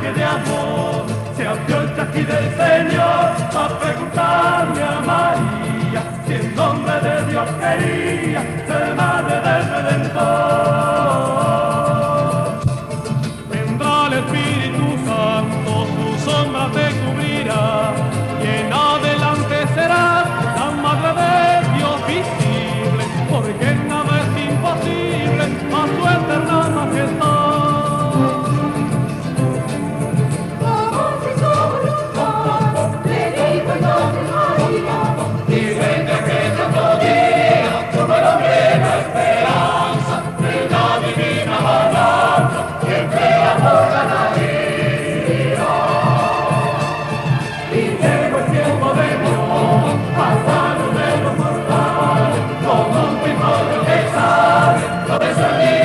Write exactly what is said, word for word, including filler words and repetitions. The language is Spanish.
mensaje de amor. Se abrió el chaquí del Señor a preguntarle a María si en nombre de Dios quería ser madre del Redentor. Vendrá el Espíritu Santo, su sombra te cubrirá, y en adelante serás la madre de Dios visible, porque nada es imposible a su eterna majestad. Lo de